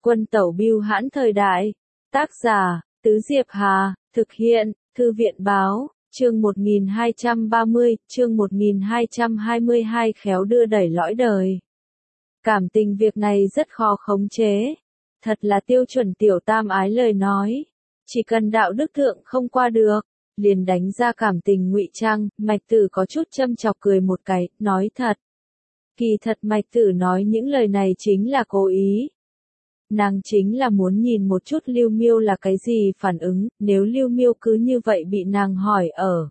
Quân tẩu bưu hãn thời đại. Tác giả, Tứ Diệp Hà, thực hiện, Thư viện báo, chương 1230, chương 1222 khéo đưa đẩy lõi đời. Cảm tình việc này rất khó khống chế. Thật là tiêu chuẩn tiểu tam ái lời nói. Chỉ cần đạo đức thượng không qua được, liền đánh ra cảm tình ngụy trang. Mạch Tử có chút châm chọc cười một cái, nói thật. Kỳ thật Mạch Tử nói những lời này chính là cố ý. Nàng chính là muốn nhìn một chút Lưu Miêu là cái gì phản ứng, nếu Lưu Miêu cứ như vậy bị nàng hỏi ở.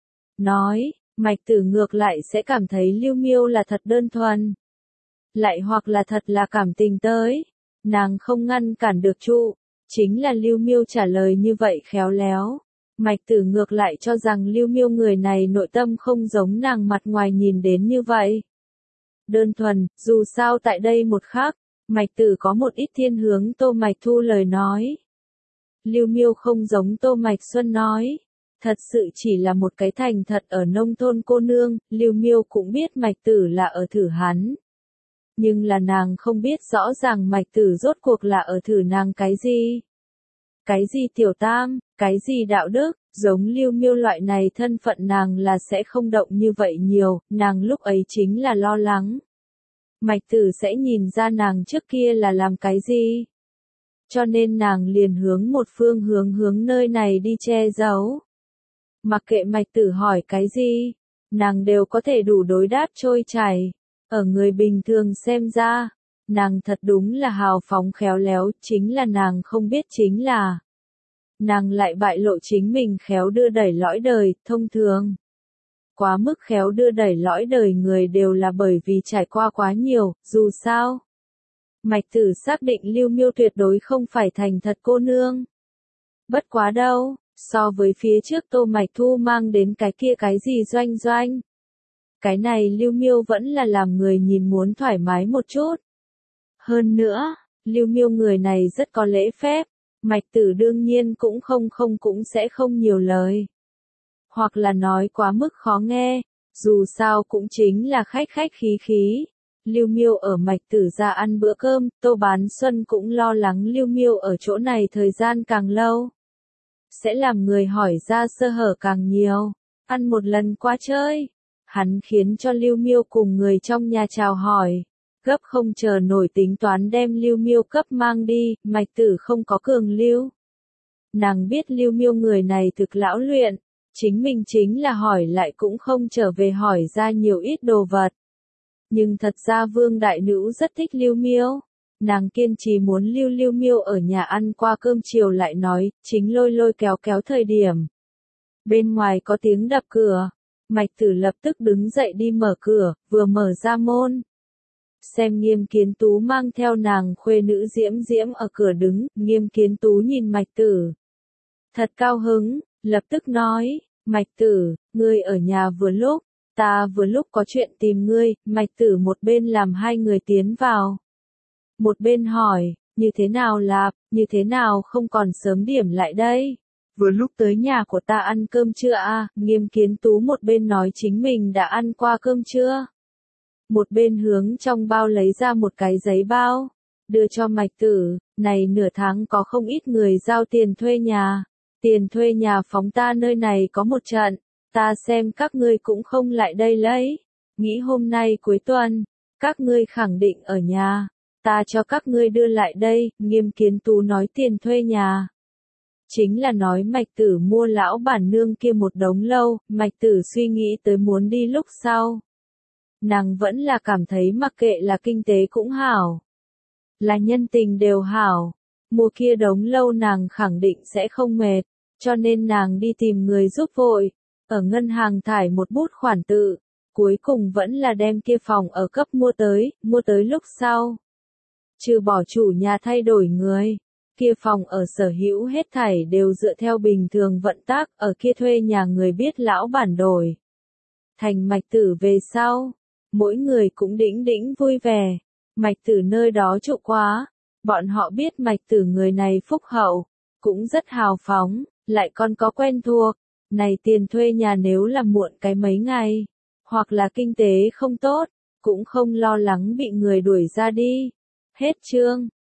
Nói, Mạch Tử ngược lại sẽ cảm thấy Lưu Miêu là thật đơn thuần. Lại hoặc là thật là cảm tình tới. Nàng không ngăn cản được trụ. Chính là Lưu Miêu trả lời như vậy khéo léo. Mạch Tử ngược lại cho rằng Lưu Miêu người này nội tâm không giống nàng mặt ngoài nhìn đến như vậy. Đơn thuần, dù sao tại đây một khắc, Mạch Tử có một ít thiên hướng Tô Mạch Thu lời nói. Lưu Miêu không giống Tô Mạch Xuân nói. Thật sự chỉ là một cái thành thật ở nông thôn cô nương, Lưu Miêu cũng biết Mạch Tử là ở thử hắn. Nhưng là nàng không biết rõ ràng Mạch Tử rốt cuộc là ở thử nàng cái gì. Cái gì tiểu tam, cái gì đạo đức, giống Lưu Miêu loại này thân phận nàng là sẽ không động như vậy nhiều, nàng lúc ấy chính là lo lắng. Mạch Tử sẽ nhìn ra nàng trước kia là làm cái gì. Cho nên nàng liền hướng một phương hướng nơi này đi che giấu. Mặc kệ Mạch Tử hỏi cái gì, nàng đều có thể đủ đối đáp trôi chảy. Ở người bình thường xem ra, nàng thật đúng là hào phóng khéo léo, chính là nàng không biết chính là. Nàng lại bại lộ chính mình khéo đưa đẩy lõi đời, thông thường. Quá mức khéo đưa đẩy lõi đời người đều là bởi vì trải qua quá nhiều, dù sao. Mạch Tử xác định Lưu Miêu tuyệt đối không phải thành thật cô nương. Bất quá đâu, so với phía trước Tô Mạch Thu mang đến cái kia cái gì doanh doanh. Cái này Lưu Miêu vẫn là làm người nhìn muốn thoải mái một chút. Hơn nữa, Lưu Miêu người này rất có lễ phép, Mạch Tử đương nhiên cũng sẽ không nhiều lời. Hoặc là nói quá mức khó nghe, dù sao cũng chính là khách khí khí. Lưu Miêu ở Mạch Tử ra ăn bữa cơm, Tô Bán Xuân cũng lo lắng Lưu Miêu ở chỗ này thời gian càng lâu. Sẽ làm người hỏi ra sơ hở càng nhiều, ăn một lần qua chơi. Hắn khiến cho Lưu Miêu cùng người trong nhà chào hỏi, gấp không chờ nổi tính toán đem Lưu Miêu cấp mang đi, Mạch Tử không có cường lưu. Nàng biết Lưu Miêu người này thực lão luyện, chính mình chính là hỏi lại cũng không trở về hỏi ra nhiều ít đồ vật. Nhưng thật ra Vương Đại Nữ rất thích Lưu Miêu, nàng kiên trì muốn Lưu Miêu ở nhà ăn qua cơm chiều lại nói, chính lôi kéo thời điểm. Bên ngoài có tiếng đập cửa. Mạch Tử lập tức đứng dậy đi mở cửa, vừa mở ra môn. Xem Nghiêm Kiến Tú mang theo nàng khuê nữ Diễm ở cửa đứng, Nghiêm Kiến Tú nhìn Mạch Tử. Thật cao hứng, lập tức nói, Mạch Tử, ngươi ở nhà vừa lúc, ta vừa lúc có chuyện tìm ngươi, Mạch Tử một bên làm hai người tiến vào. Một bên hỏi, như thế nào không còn sớm điểm lại đây? Vừa lúc tới nhà của ta ăn cơm trưa à, Nghiêm Kiến Tú một bên nói chính mình đã ăn qua cơm trưa. Một bên hướng trong bao lấy ra một cái giấy bao, đưa cho Mạch Tử, này nửa tháng có không ít người giao tiền thuê nhà. Tiền thuê nhà phóng ta nơi này có một trận, ta xem các ngươi cũng không lại đây lấy. Nghĩ hôm nay cuối tuần, các ngươi khẳng định ở nhà, ta cho các ngươi đưa lại đây, Nghiêm Kiến Tú nói tiền thuê nhà. Chính là nói Mạch Tử mua lão bản nương kia một đống lâu, Mạch Tử suy nghĩ tới muốn đi lúc sau. Nàng vẫn là cảm thấy mặc kệ là kinh tế cũng hảo, là nhân tình đều hảo, mua kia đống lâu nàng khẳng định sẽ không mệt, cho nên nàng đi tìm người giúp vội, ở ngân hàng thải một bút khoản tự, cuối cùng vẫn là đem kia phòng ở cấp mua tới lúc sau. Trừ bỏ chủ nhà thay đổi người. Kia phòng ở sở hữu hết thảy đều dựa theo bình thường vận tác, ở kia thuê nhà người biết lão bản đổi. Thành Mạch Tử về sau, mỗi người cũng đĩnh vui vẻ. Mạch Tử nơi đó trụ quá, bọn họ biết Mạch Tử người này phúc hậu, cũng rất hào phóng, lại còn có quen thuộc. Này tiền thuê nhà nếu là muộn cái mấy ngày, hoặc là kinh tế không tốt, cũng không lo lắng bị người đuổi ra đi. Hết chương.